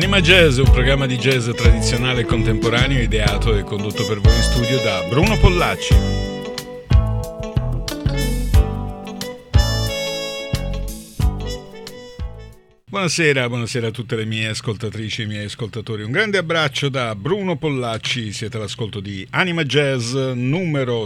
Anima Jazz, un programma di jazz tradizionale e contemporaneo ideato e condotto per voi in studio da Bruno Pollacci. Buonasera a tutte le mie ascoltatrici e i miei ascoltatori. Un grande abbraccio da Bruno Pollacci, siete all'ascolto di Anima Jazz numero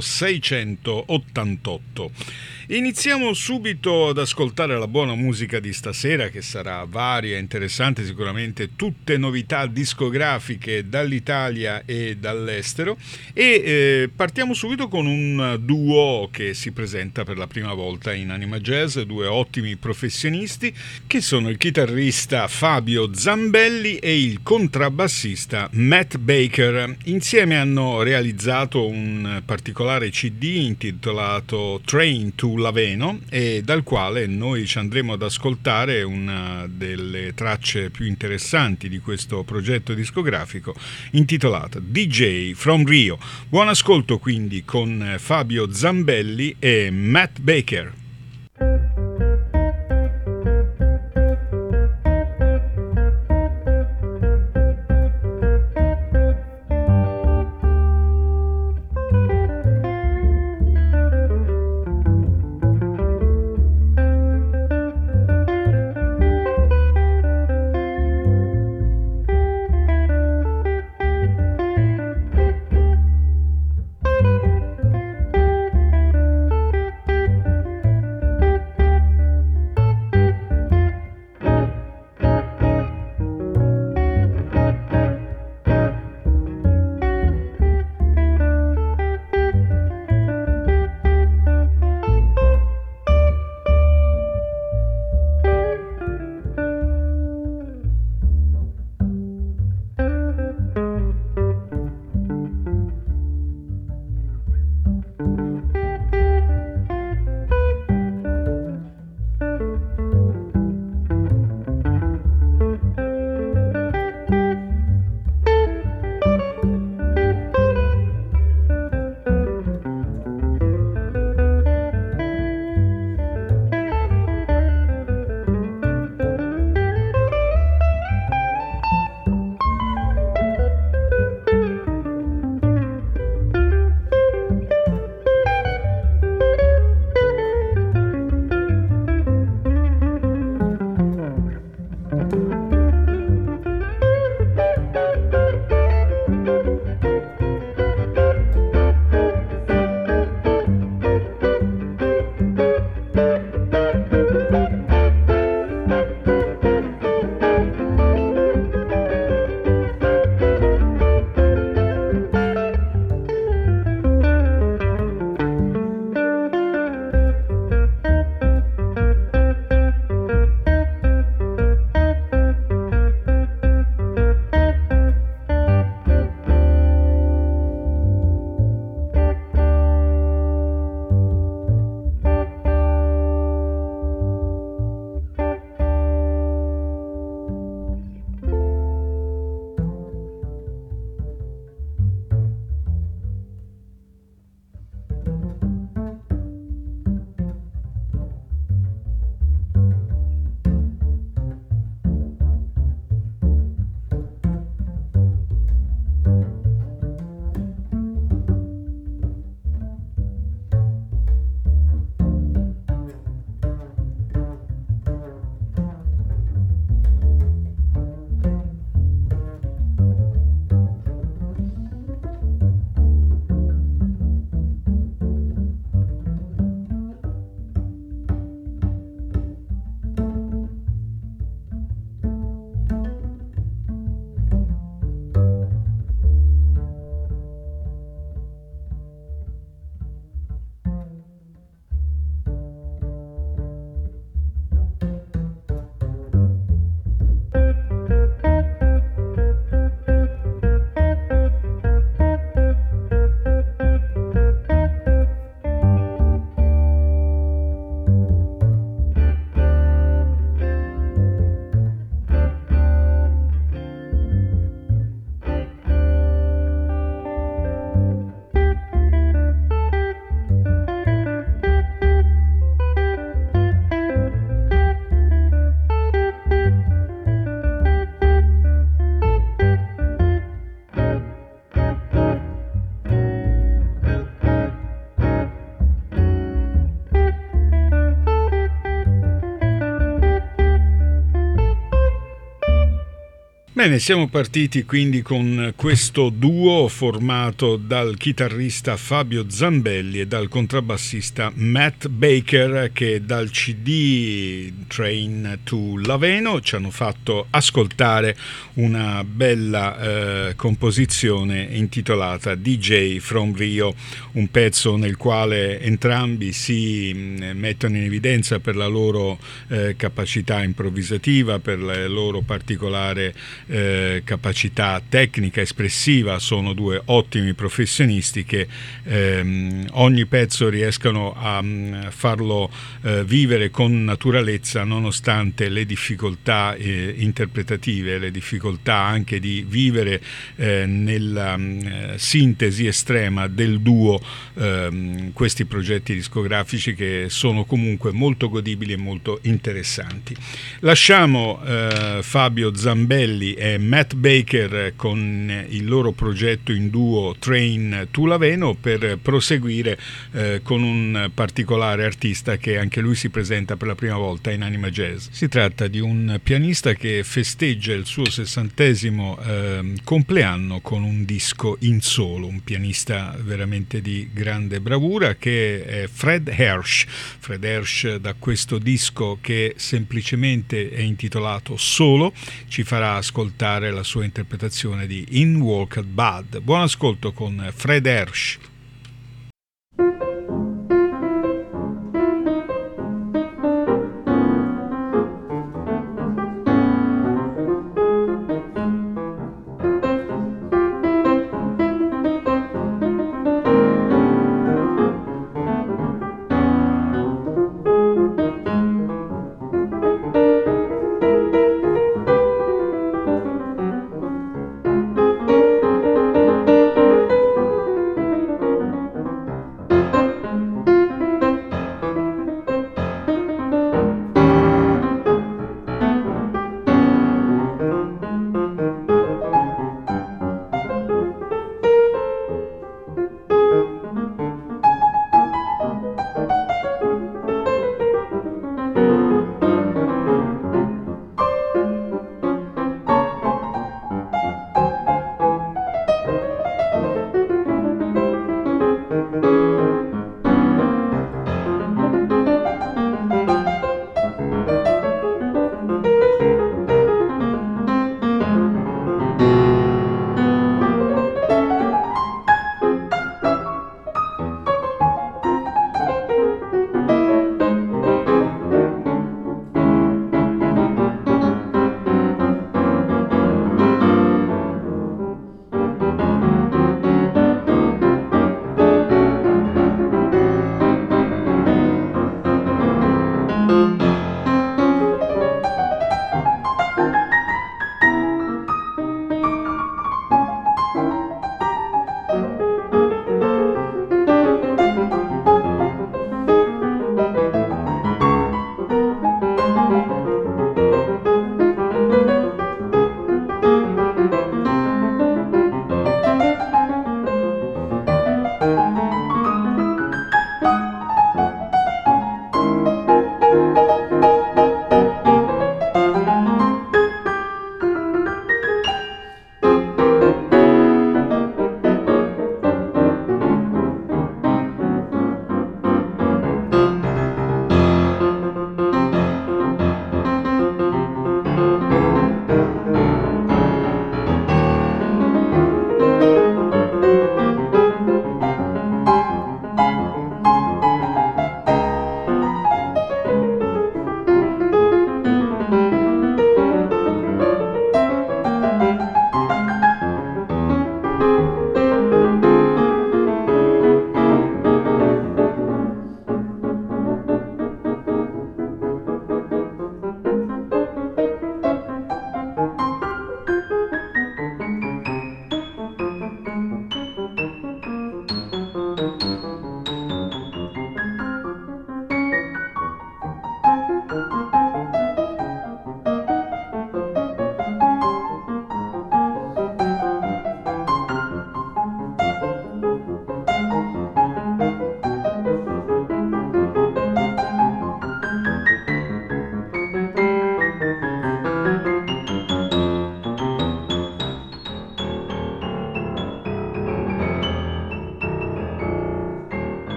688. Iniziamo subito ad ascoltare la buona musica di stasera, che sarà varia, interessante, sicuramente tutte novità discografiche dall'Italia e dall'estero, e partiamo subito con un duo che si presenta per la prima volta in Anima Jazz, due ottimi professionisti che sono il chitarrista Fabio Zambelli e il contrabbassista Matt Baker. Insieme hanno realizzato un particolare CD intitolato Train to Laveno, e dal quale noi ci andremo ad ascoltare una delle tracce più interessanti di questo progetto discografico, intitolata DJ from Rio. Buon ascolto quindi con Fabio Zambelli e Matt Baker. Bene, siamo partiti quindi con questo duo formato dal chitarrista Fabio Zambelli e dal contrabbassista Matt Baker, che dal CD Train to Laveno ci hanno fatto ascoltare una bella composizione intitolata DJ from Rio, un pezzo nel quale entrambi si mettono in evidenza per la loro capacità improvvisativa, per la loro particolare capacità tecnica, espressiva. Sono due ottimi professionisti che ogni pezzo riescano a farlo vivere con naturalezza, nonostante le difficoltà interpretative, le difficoltà anche di vivere nella sintesi estrema del duo questi progetti discografici, che sono comunque molto godibili e molto interessanti. Lasciamo Fabio Zambelli e Matt Baker con il loro progetto in duo Train to Laveno per proseguire con un particolare artista che anche lui si presenta per la prima volta in Anima Jazz. Si tratta di un pianista che festeggia il suo 60° compleanno con un disco in solo, un pianista veramente di grande bravura che è Fred Hersch. Fred Hersch, da questo disco che semplicemente è intitolato Solo, ci farà ascoltare la sua interpretazione di In Walked Bud. Buon ascolto con Fred Hersch.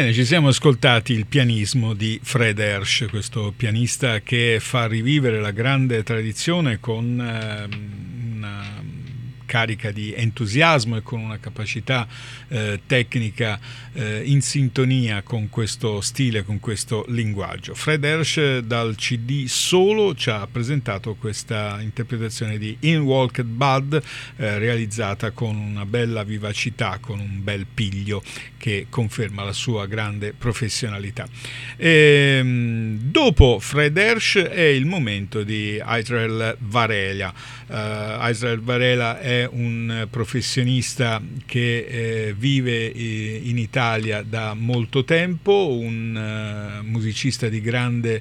Bene, ci siamo ascoltati il pianismo di Fred Hersch, questo pianista che fa rivivere la grande tradizione con una carica di entusiasmo e con una capacità tecnica in sintonia con questo stile, con questo linguaggio. Fred Hersch dal CD solo ci ha presentato questa interpretazione di In Walked Bud realizzata con una bella vivacità, con un bel piglio che conferma la sua grande professionalità. Dopo Fred Hersch è il momento di Israel Varela. Israel Varela è un professionista che vive in Italia da molto tempo, un musicista di grande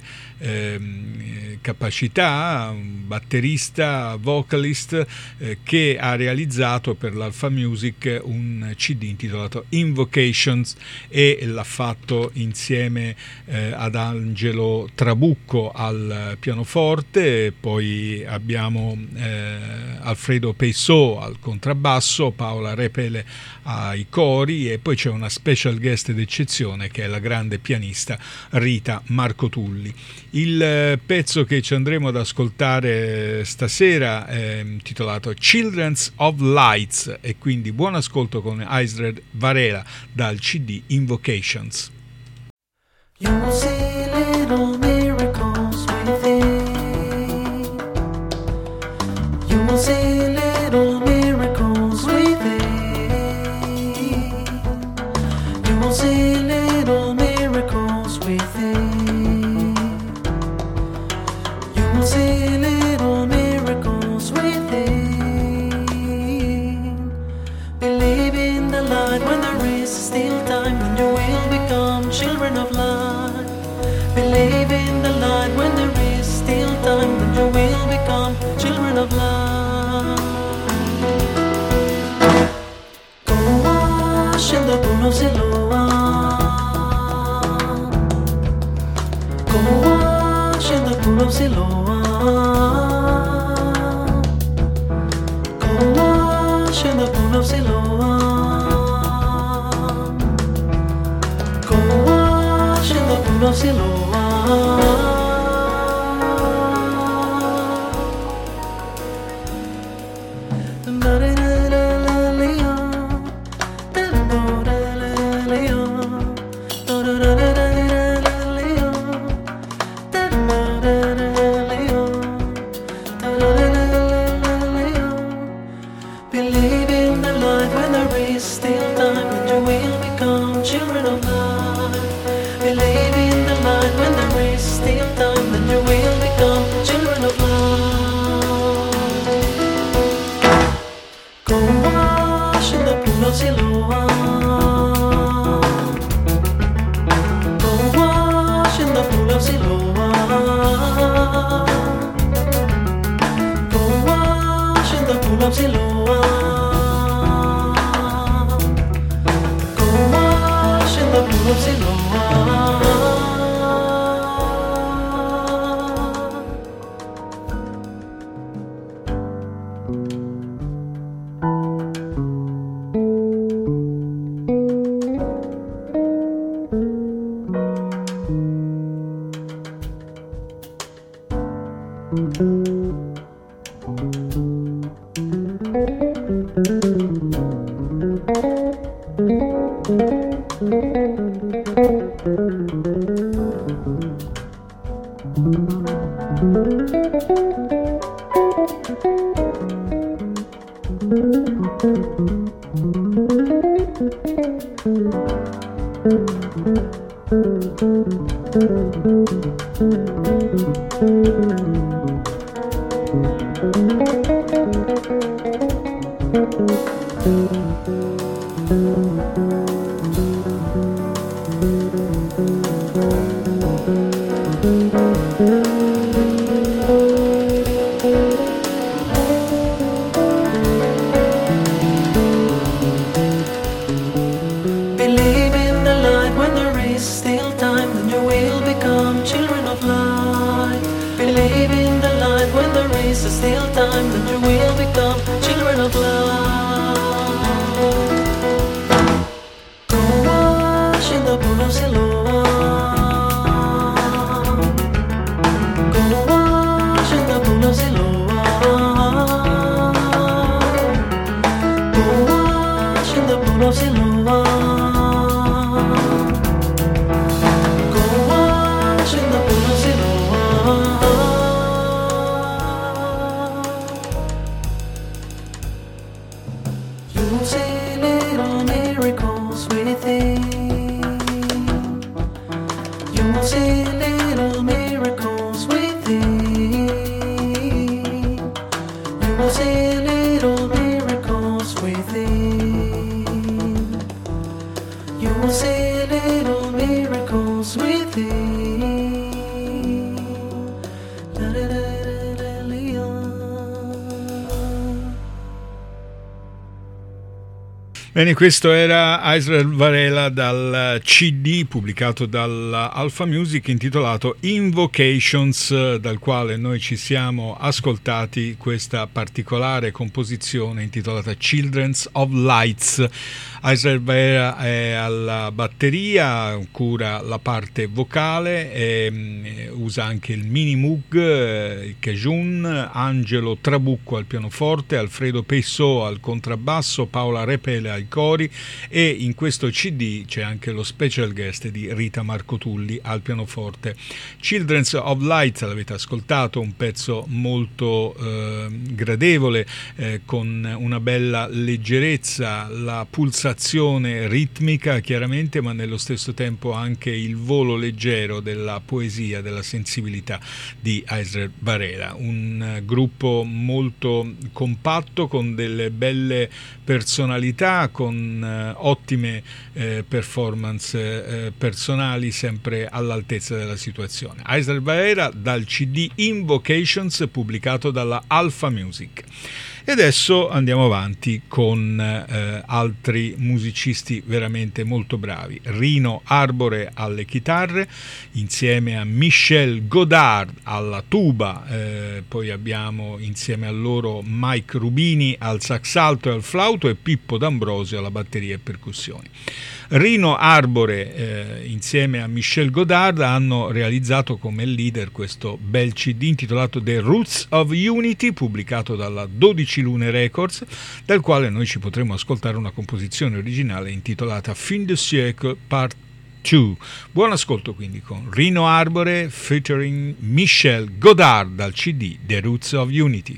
capacità, un batterista, vocalist che ha realizzato per l'Alpha Music un CD intitolato Invocations e l'ha fatto insieme ad Angelo Trabucco al pianoforte, poi abbiamo Alfredo Peissot al contrabbasso, Paola Repele ai cori e poi c'è una special guest d'eccezione che è la grande pianista Rita Marcotulli. Il pezzo che ci andremo ad ascoltare stasera è intitolato Children's of Lights e quindi buon ascolto con Israel Varela dal CD Invocations. You will see little miracles within. You will see little miracles within. You will see little miracles within. You will see little miracles within. Believe in the light when there is still time, when you will become children of light. Believe in the light when there is still time, when you will become children of light. Go wash in the pool of Siloam. Go wash in the pool of Siloam. Go wash in the pool of Siloam. Go wash in the pool of Siloam. Believe in the light when there is still time, when you will become children of light. Believe in the light when there is still time, then you will become children of light. Go wash in the pool of Siloam. Go wash in the pool of Siloam. Go wash in the pool of Siloam. Go wash in the pool of Siloam. Believe in the light when there is still time, then you will become children of light. Believe in the light when there is still time, then you will become children of light. You will see little miracles within. You will see little miracles within. You will see little miracles within. Bene, questo era Israel Varela dal CD pubblicato dalla Alpha Music intitolato Invocations, dal quale noi ci siamo ascoltati questa particolare composizione intitolata Children's of Lights. Israel Varela è alla batteria, cura la parte vocale, usa anche il mini Moog, il Cajun, Angelo Trabucco al pianoforte, Alfredo Pesso al contrabbasso, Paola Repele ai cori, e in questo CD c'è anche lo special guest di Rita Marcotulli al pianoforte. Children's of Light, l'avete ascoltato, un pezzo molto gradevole, con una bella leggerezza, la pulsazione ritmica chiaramente, ma nello stesso tempo anche il volo leggero della poesia, della sensibilità di Israel Varela. Un gruppo molto compatto, con delle belle personalità, con ottime performance personali, sempre all'altezza della situazione. Israel Varela dal CD Invocations pubblicato dalla Alpha Music. E adesso andiamo avanti con altri musicisti veramente molto bravi. Rino Arbore alle chitarre insieme a Michel Godard alla tuba, poi abbiamo insieme a loro Mike Rubini al sax alto e al flauto e Pippo D'Ambrosio alla batteria e percussioni. Rino Arbore insieme a Michel Godard hanno realizzato come leader questo bel CD intitolato The Roots of Unity, pubblicato dalla 12 Lune Records, dal quale noi ci potremo ascoltare una composizione originale intitolata Fin de siècle Part 2. Buon ascolto quindi con Rino Arbore featuring Michel Godard dal CD The Roots of Unity.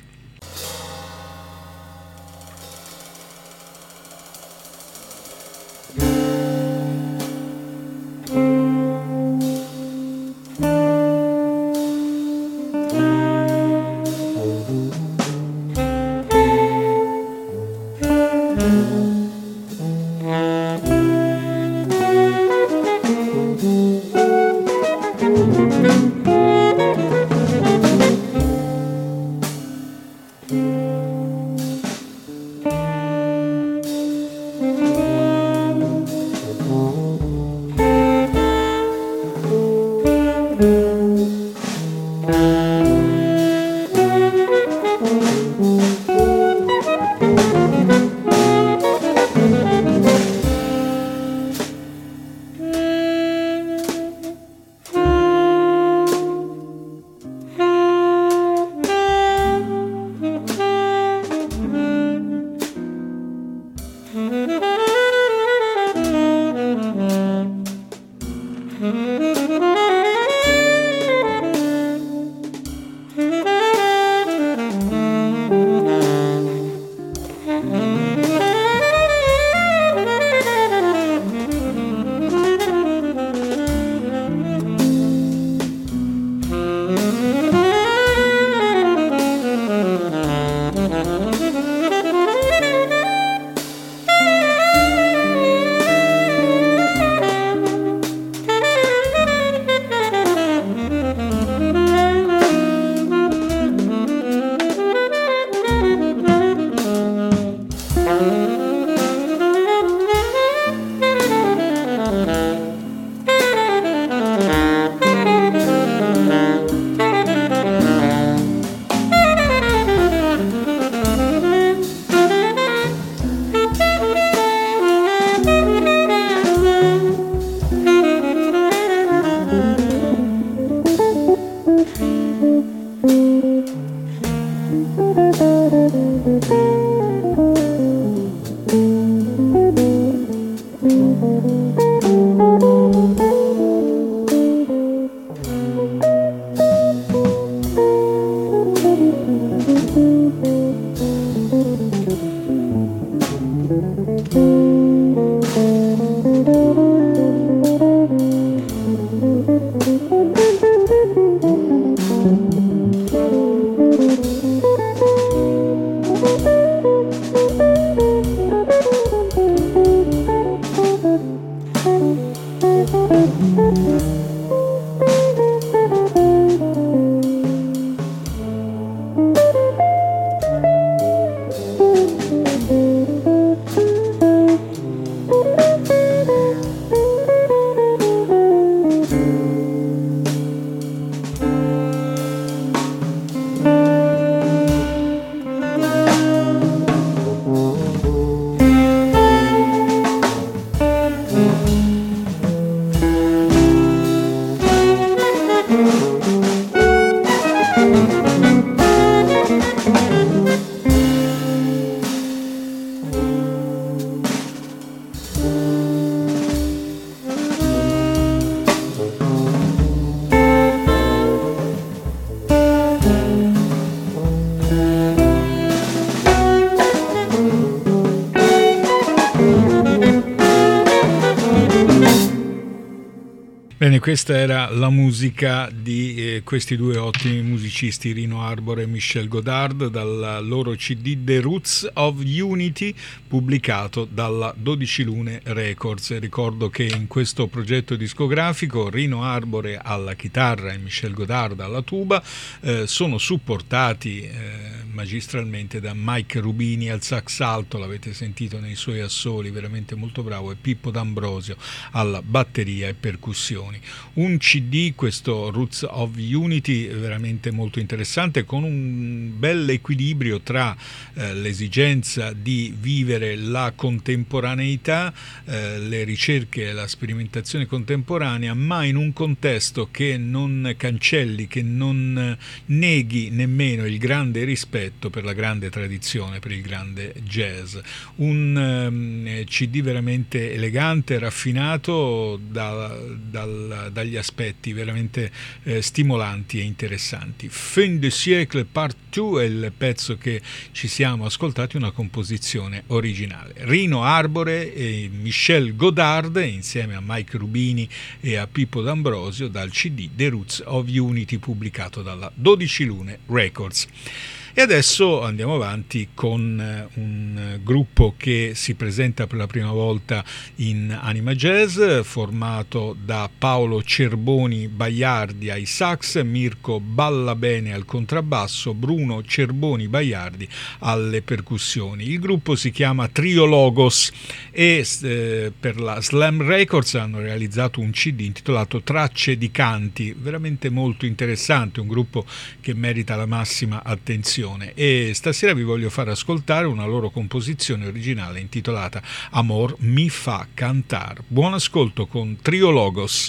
Bene, questa era la musica di questi due ottimi musicisti, Rino Arbore e Michel Godard, dal loro CD The Roots of Unity, pubblicato dalla 12 Lune Records. Ricordo che in questo progetto discografico Rino Arbore alla chitarra e Michel Godard alla tuba sono supportati magistralmente da Mike Rubini al sax alto, l'avete sentito nei suoi assoli, veramente molto bravo, e Pippo D'Ambrosio alla batteria e percussioni. Un CD, questo Roots of Unity, veramente molto interessante, con un bel equilibrio tra l'esigenza di vivere la contemporaneità, le ricerche e la sperimentazione contemporanea, ma in un contesto che non cancelli, che non neghi nemmeno il grande rispetto per la grande tradizione, per il grande jazz. Un CD veramente elegante, raffinato dagli aspetti veramente stimolanti e interessanti. Fin de siècle part 2 è il pezzo che ci siamo ascoltati, una composizione originale. Rino Arbore e Michel Godard insieme a Mike Rubini e a Pippo D'Ambrosio dal CD The Roots of Unity, pubblicato dalla 12 Lune Records. E adesso andiamo avanti con un gruppo che si presenta per la prima volta in Anima Jazz, formato da Paolo Cerboni Baiardi ai sax, Mirko Ballabene al contrabbasso, Bruno Cerboni Baiardi alle percussioni. Il gruppo si chiama Trio Logos e per la Slam Records hanno realizzato un CD intitolato Tracce di Canti, veramente molto interessante, un gruppo che merita la massima attenzione. E stasera vi voglio far ascoltare una loro composizione originale intitolata Amor mi fa cantar. Buon ascolto con Trio Logos.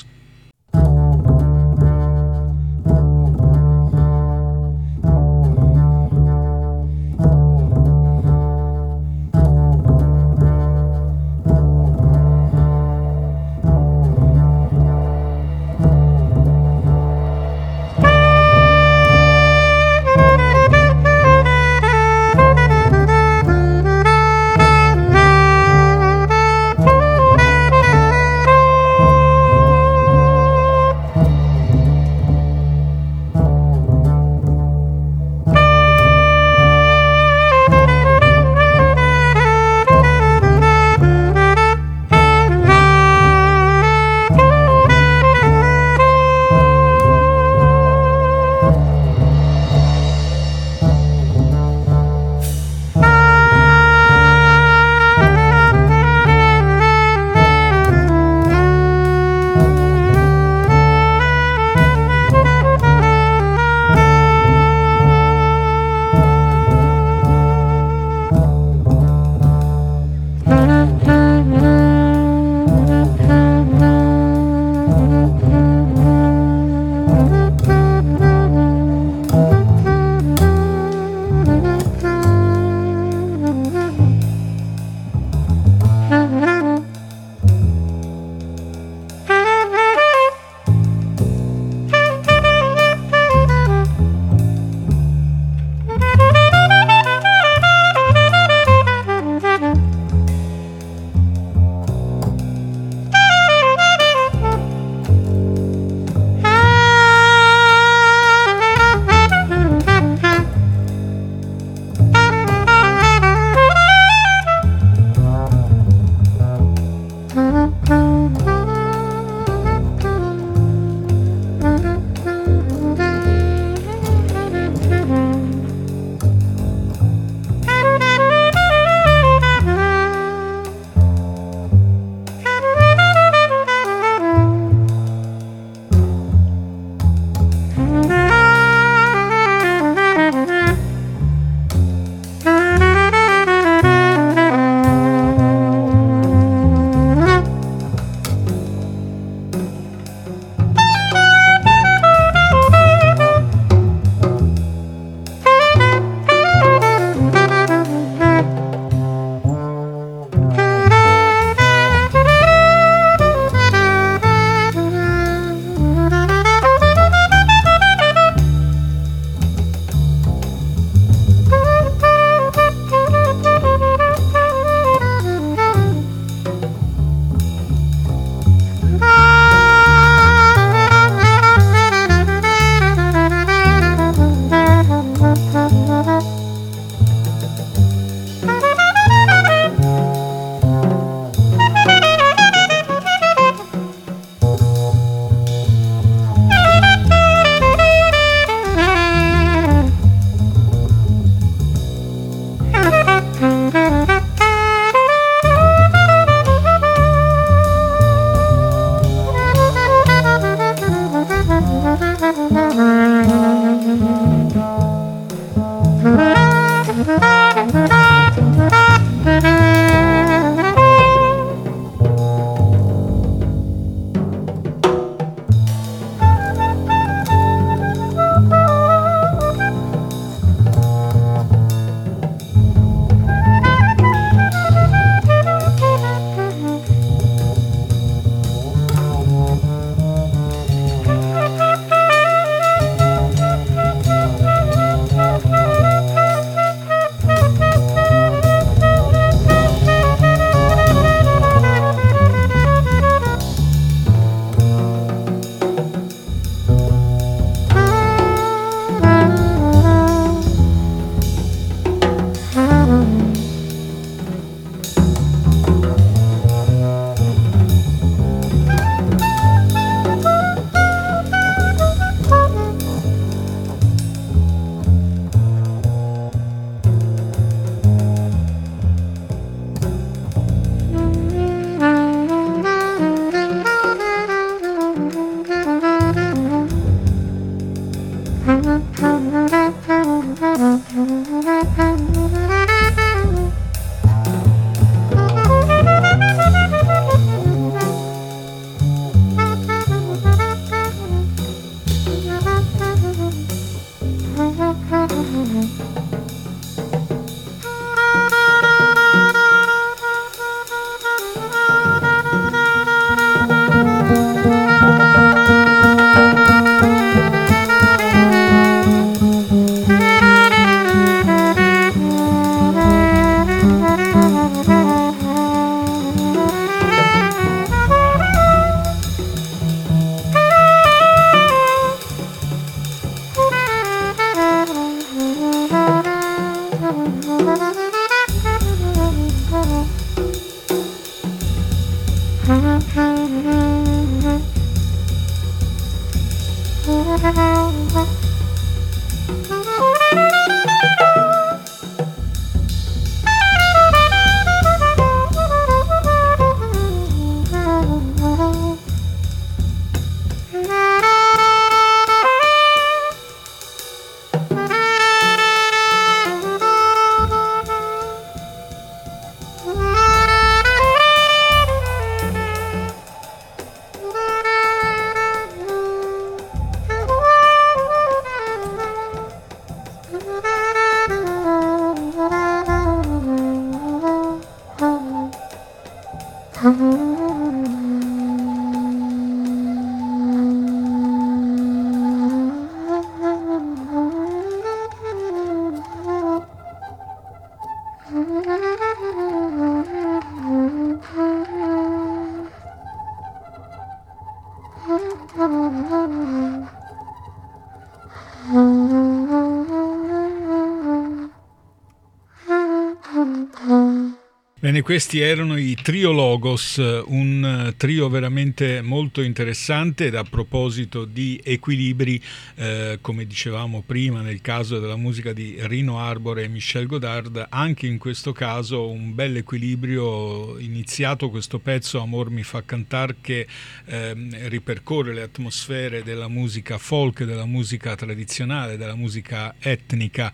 Bene, questi erano i Trio Logos, un trio veramente molto interessante. Ed a proposito di equilibri, come dicevamo prima nel caso della musica di Rino Arbore e Michel Godard, anche in questo caso un bel equilibrio. Iniziato questo pezzo Amor mi fa cantar, che ripercorre le atmosfere della musica folk, della musica tradizionale, della musica etnica,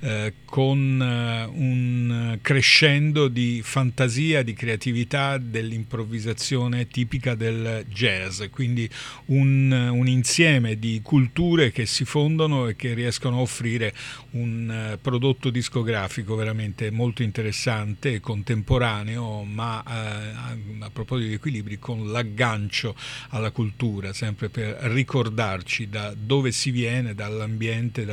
con un crescendo di fantasia, di creatività, dell'improvvisazione tipica del jazz, quindi un insieme di culture che si fondono e che riescono a offrire un prodotto discografico veramente molto interessante e contemporaneo, ma a proposito di equilibri, con l'aggancio alla cultura, sempre per ricordarci da dove si viene, dall'ambiente,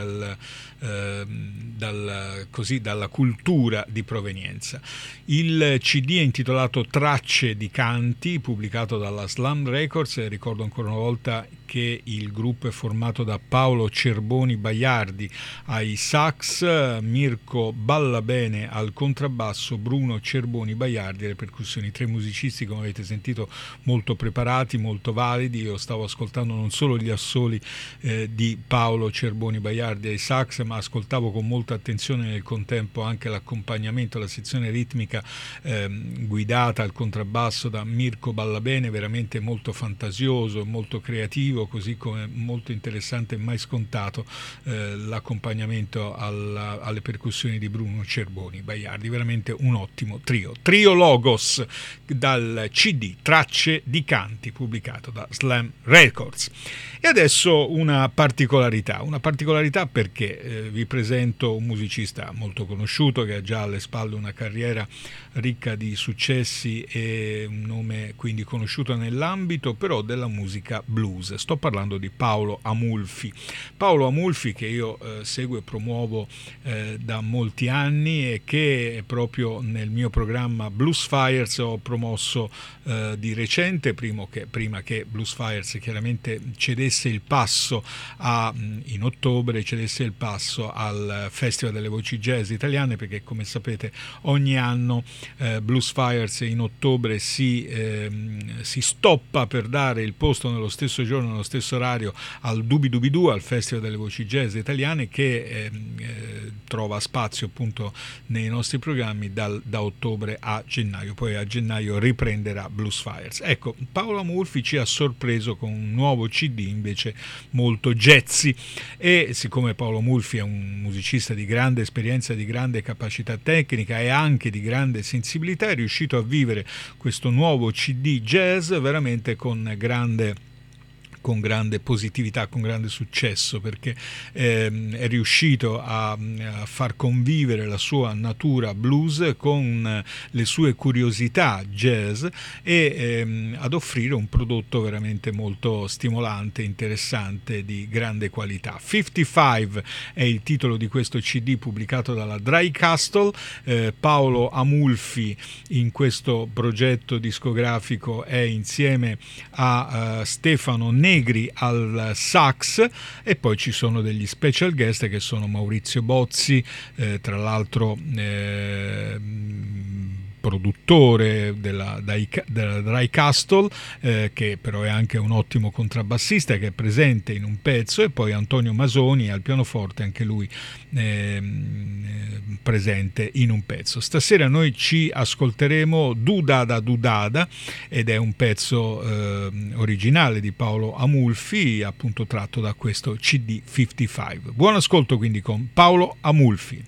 dalla cultura di provenienza. Il CD è intitolato Tracce di canti, pubblicato dalla Slam Records, e ricordo ancora una volta che il gruppo è formato da Paolo Cerboni Baiardi ai sax, Mirko Ballabene al contrabbasso, Bruno Cerboni Baiardi alle percussioni. Tre musicisti, come avete sentito, molto preparati, molto validi. Io stavo ascoltando non solo gli assoli di Paolo Cerboni Baiardi ai sax, ma ascoltavo con molta attenzione nel contempo anche l'accompagnamento, la sezione ritmica guidata al contrabbasso da Mirko Ballabene, veramente molto fantasioso, molto creativo, così come molto interessante e mai scontato l'accompagnamento alle percussioni di Bruno Cerboni Baiardi. Veramente un ottimo trio. Trio Logos, dal CD Tracce di canti, pubblicato da Slam Records. E adesso una particolarità perché vi presento un musicista molto conosciuto che ha già alle spalle una carriera ricca di successi e un nome quindi conosciuto nell'ambito però della musica blues. Sto parlando di Paolo Amulfi. Paolo Amulfi, che io seguo e promuovo da molti anni, e che proprio nel mio programma Blues Fires ho promosso di recente, prima che Blues Fires chiaramente cedesse il passo in ottobre cedesse il passo al Festival delle Voci Jazz Italiane, perché come sapete ogni anno Blues Fires in ottobre si stoppa per dare il posto nello stesso giorno, nello stesso orario, al Dubi Dubi Du, al Festival delle Voci Jazz Italiane, che trova spazio appunto nei nostri programmi da ottobre a gennaio. Poi a gennaio riprenderà Blues Fires. Ecco, Paolo Amulfi ci ha sorpreso con un nuovo CD invece molto jazzy, e siccome Paolo Amulfi è un musicista di grande esperienza, di grande capacità tecnica e anche di grande sensibilità, è riuscito a vivere questo nuovo CD jazz veramente con grande positività, con grande successo, perché è riuscito a far convivere la sua natura blues con le sue curiosità jazz e ad offrire un prodotto veramente molto stimolante, interessante, di grande qualità. 55 è il titolo di questo CD pubblicato dalla Dry Castle. Paolo Amulfi in questo progetto discografico è insieme a Stefano Negri al sax, e poi ci sono degli special guest che sono Maurizio Bozzi, tra l'altro produttore della Dry Castle, che però è anche un ottimo contrabbassista, che è presente in un pezzo, e poi Antonio Masoni al pianoforte, anche lui presente in un pezzo. Stasera noi ci ascolteremo Dudada Dudada, ed è un pezzo originale di Paolo Amulfi, appunto tratto da questo CD 55. Buon ascolto quindi con Paolo Amulfi.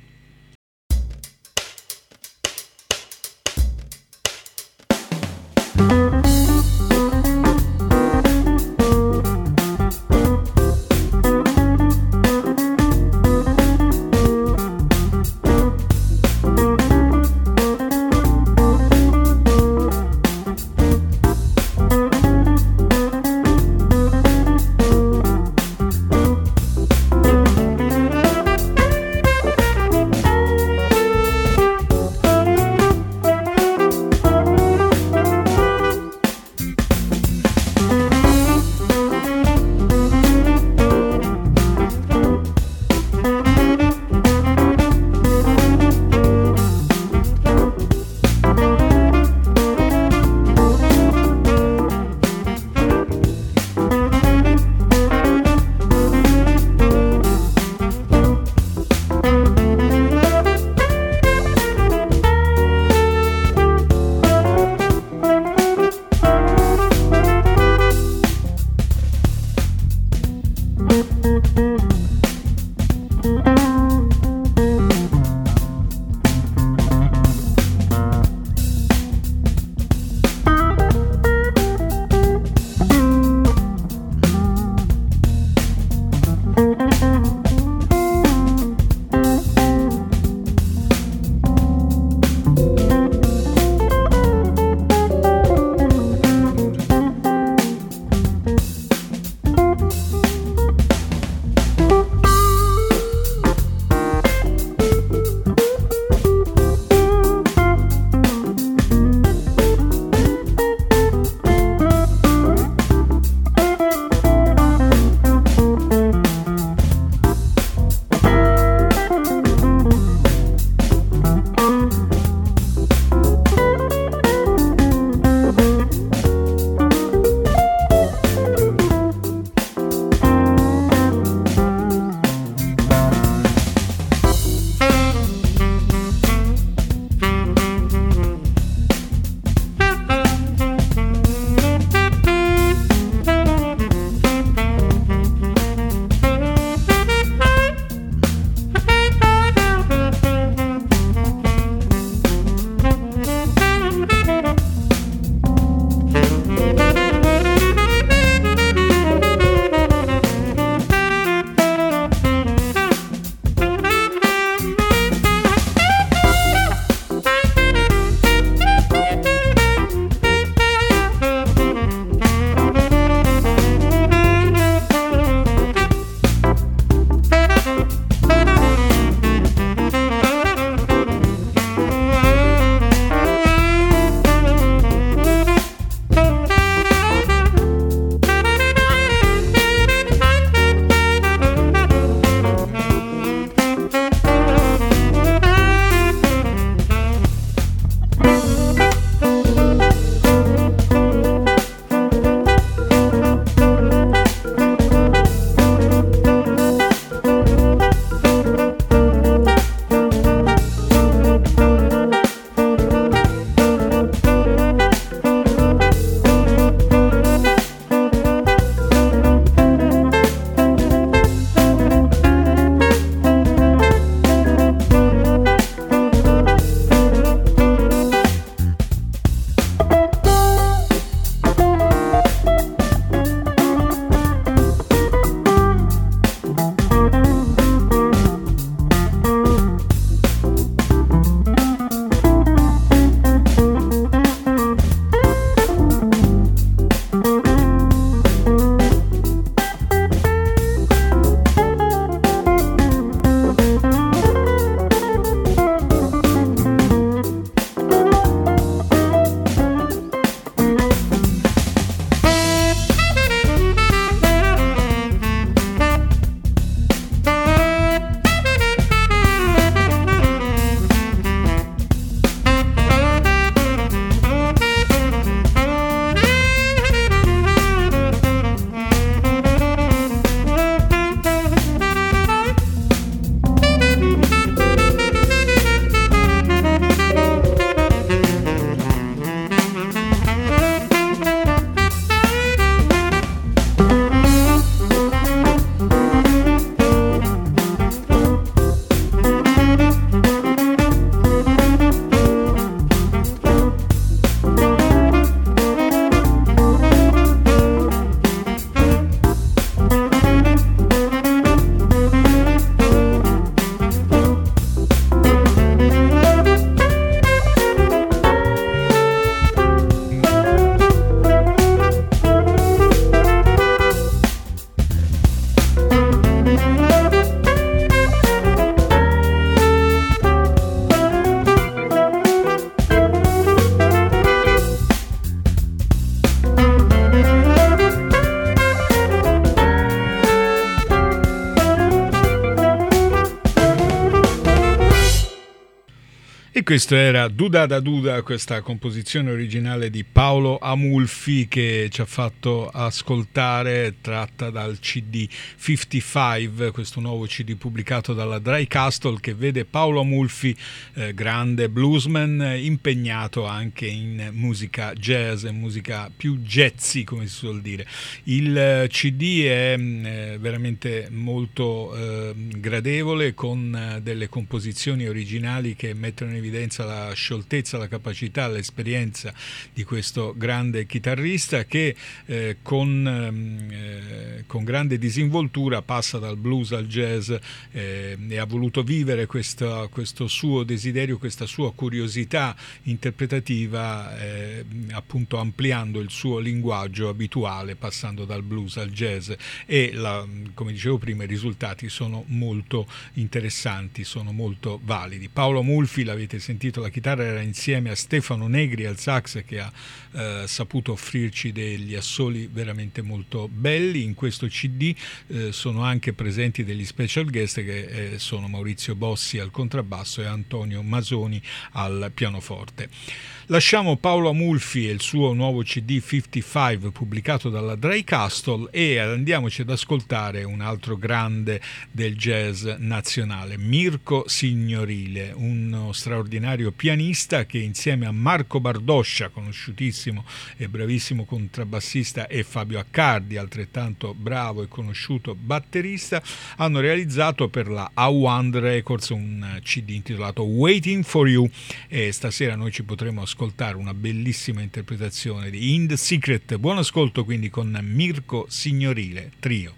questo era Duda da Duda, questa composizione originale di Paolo Amulfi che ci ha fatto ascoltare, tratta dal CD 55, questo nuovo CD pubblicato dalla Dry Castle, che vede Paolo Amulfi, grande bluesman, impegnato anche in musica jazz e musica più jazzy, come si suol dire. Il CD è veramente molto gradevole, con delle composizioni originali che mettono in evidenza la scioltezza, la capacità, l'esperienza di questo grande chitarrista che con grande disinvoltura passa dal blues al jazz e ha voluto vivere questo suo desiderio, questa sua curiosità interpretativa, appunto ampliando il suo linguaggio abituale, passando dal blues al jazz, e come dicevo prima, i risultati sono molto interessanti, sono molto validi. Paolo Amulfi, l'avete sentito, la chitarra era insieme a Stefano Negri al sax, che ha saputo offrirci degli assoli veramente molto belli. In questo CD sono anche presenti degli special guest che sono Maurizio Bossi al contrabbasso e Antonio Masoni al pianoforte. Lasciamo Paolo Amulfi e il suo nuovo CD 55 pubblicato dalla Dry Castle e andiamoci ad ascoltare un altro grande del jazz nazionale, Mirko Signorile, uno straordinario pianista che insieme a Marco Bardoscia, conosciutissimo e bravissimo contrabbassista, e Fabio Accardi, altrettanto bravo e conosciuto batterista, hanno realizzato per la A1 Records un CD intitolato Waiting for You, e stasera noi ci potremo ascoltare una bellissima interpretazione di In the Secret. Buon ascolto quindi con Mirko Signorile Trio.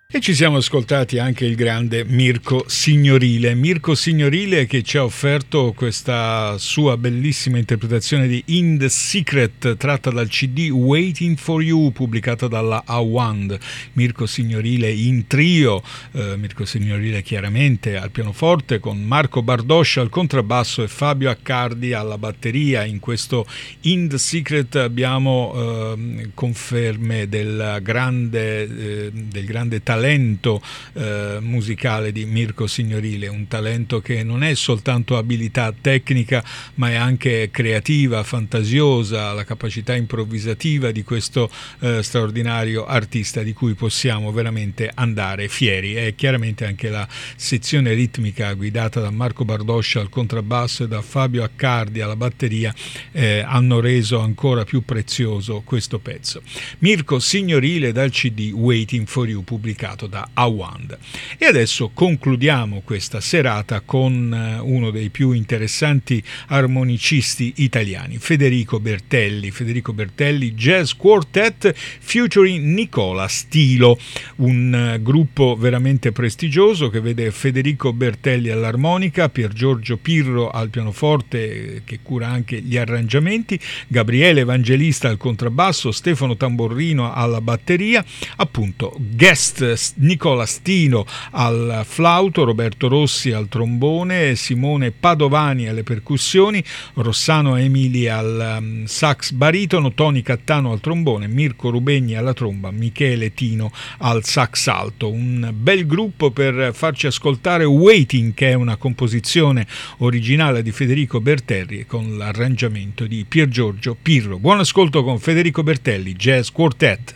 E ci siamo ascoltati anche il grande Mirko Signorile che ci ha offerto questa sua bellissima interpretazione di In the Secret, tratta dal CD Waiting for You, pubblicata dalla Awand. Mirko Signorile in trio, Mirko Signorile chiaramente al pianoforte, con Marco Bardoscia al contrabbasso e Fabio Accardi alla batteria. In questo In the Secret abbiamo conferme del grande talento musicale di Mirko Signorile, un talento che non è soltanto abilità tecnica ma è anche creativa, fantasiosa, la capacità improvvisativa di questo straordinario artista di cui possiamo veramente andare fieri. E chiaramente anche la sezione ritmica guidata da Marco Bardoscia al contrabbasso e da Fabio Accardi alla batteria hanno reso ancora più prezioso questo pezzo. Mirko Signorile dal CD Waiting for You, pubblicato da Awand. E adesso concludiamo questa serata con uno dei più interessanti armonicisti italiani, Federico Bertelli, Jazz Quartet featuring Nicola Stilo, un gruppo veramente prestigioso che vede Federico Bertelli all'armonica, Piergiorgio Pirro al pianoforte che cura anche gli arrangiamenti, Gabriele Evangelista al contrabbasso, Stefano Tamborrino alla batteria, appunto guest Nicola Stino al flauto, Roberto Rossi al trombone, Simone Padovani alle percussioni, Rossano Emili al sax baritono, Tony Cattano al trombone, Mirko Rubegni alla tromba, Michele Tino al sax alto. Un bel gruppo per farci ascoltare Waiting, che è una composizione originale di Federico Bertelli con l'arrangiamento di Piergiorgio Pirro. Buon ascolto con Federico Bertelli, Jazz Quartet.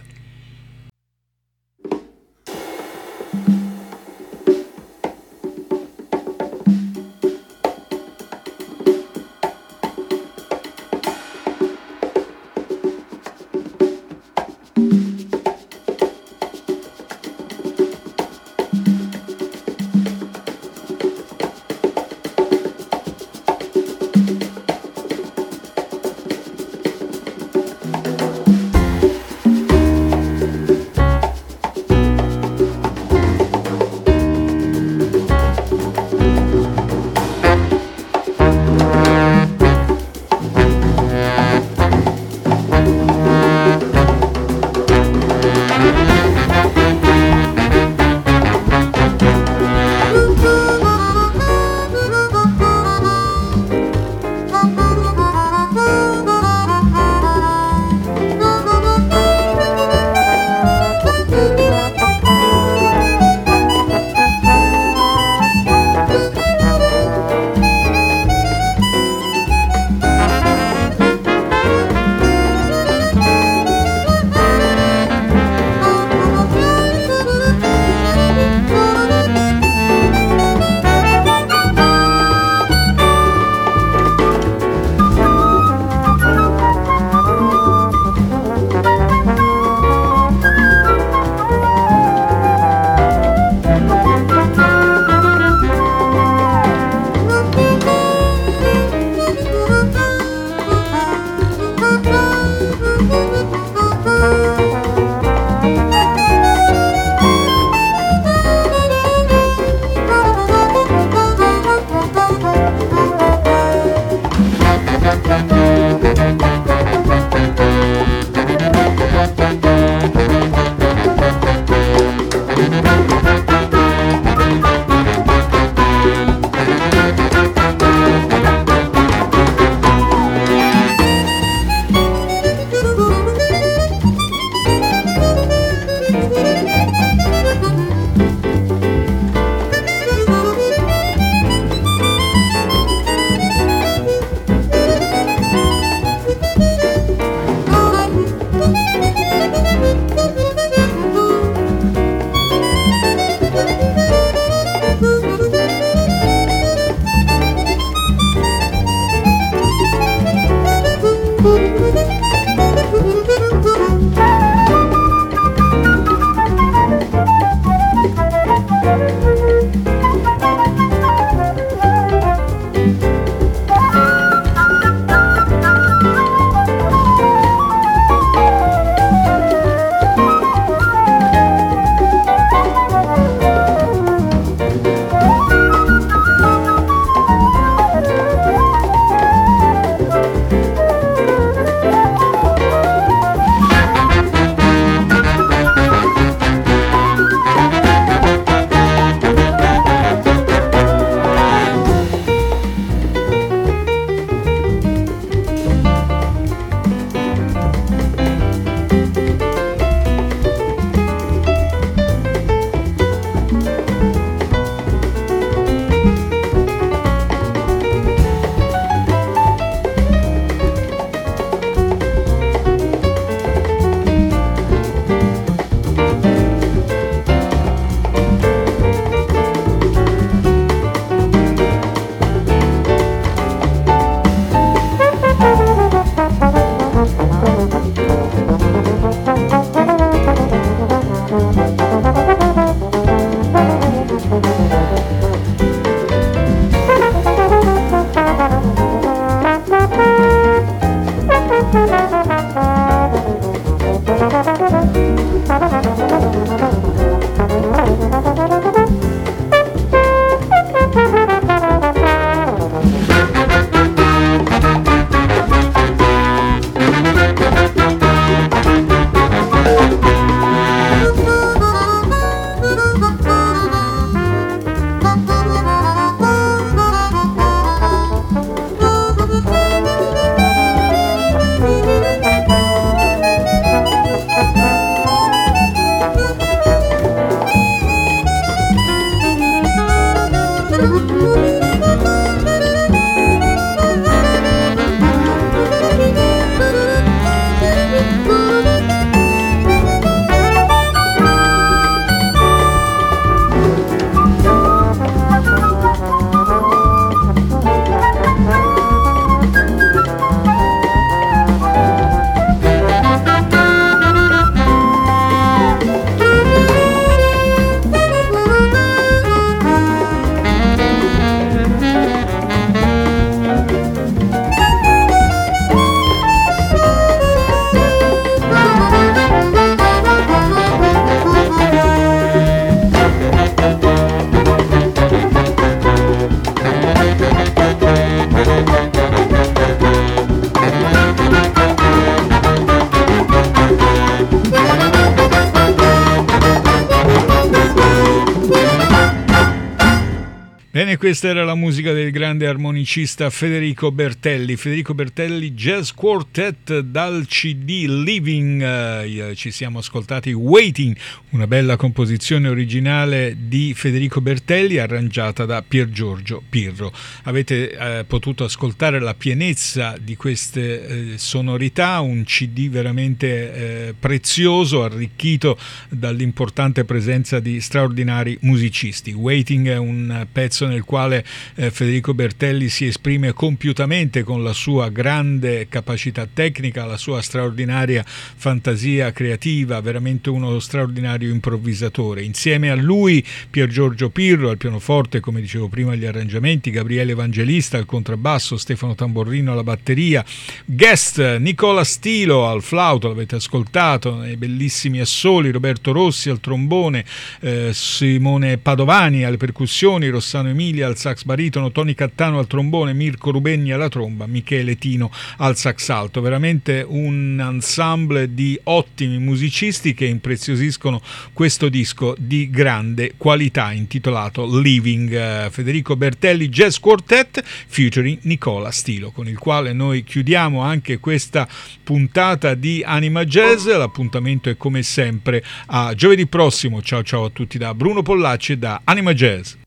Bene, questa era la musica del grande armonicista Federico Bertelli. Federico Bertelli Jazz Quartet dal CD Living. Ci siamo ascoltati Waiting, una bella composizione originale di Federico Bertelli arrangiata da Piergiorgio Pirro. Avete potuto ascoltare la pienezza di queste sonorità, un CD veramente prezioso, arricchito dall'importante presenza di straordinari musicisti. Waiting è un pezzo nel quale Federico Bertelli si esprime compiutamente con la sua grande capacità tecnica, la sua straordinaria fantasia creativa, veramente uno straordinario improvvisatore. Insieme a lui Piergiorgio Pirro al pianoforte, come dicevo prima, agli arrangiamenti, Gabriele Evangelista al contrabbasso, Stefano Tamborrino alla batteria, guest Nicola Stilo al flauto, l'avete ascoltato, nei bellissimi assoli, Roberto Rossi al trombone, Simone Padovani alle percussioni, Rossano Emilia al sax baritono, Tony Cattano al trombone, Mirko Rubegni alla tromba, Michele Tino al sax alto. Veramente un ensemble di ottimi musicisti che impreziosiscono questo disco di grande qualità intitolato Living. Federico Bertelli Jazz Quartet featuring Nicola Stilo, con il quale noi chiudiamo anche questa puntata di Anima Jazz. L'appuntamento è come sempre a giovedì prossimo. Ciao ciao a tutti da Bruno Pollacci e da Anima Jazz.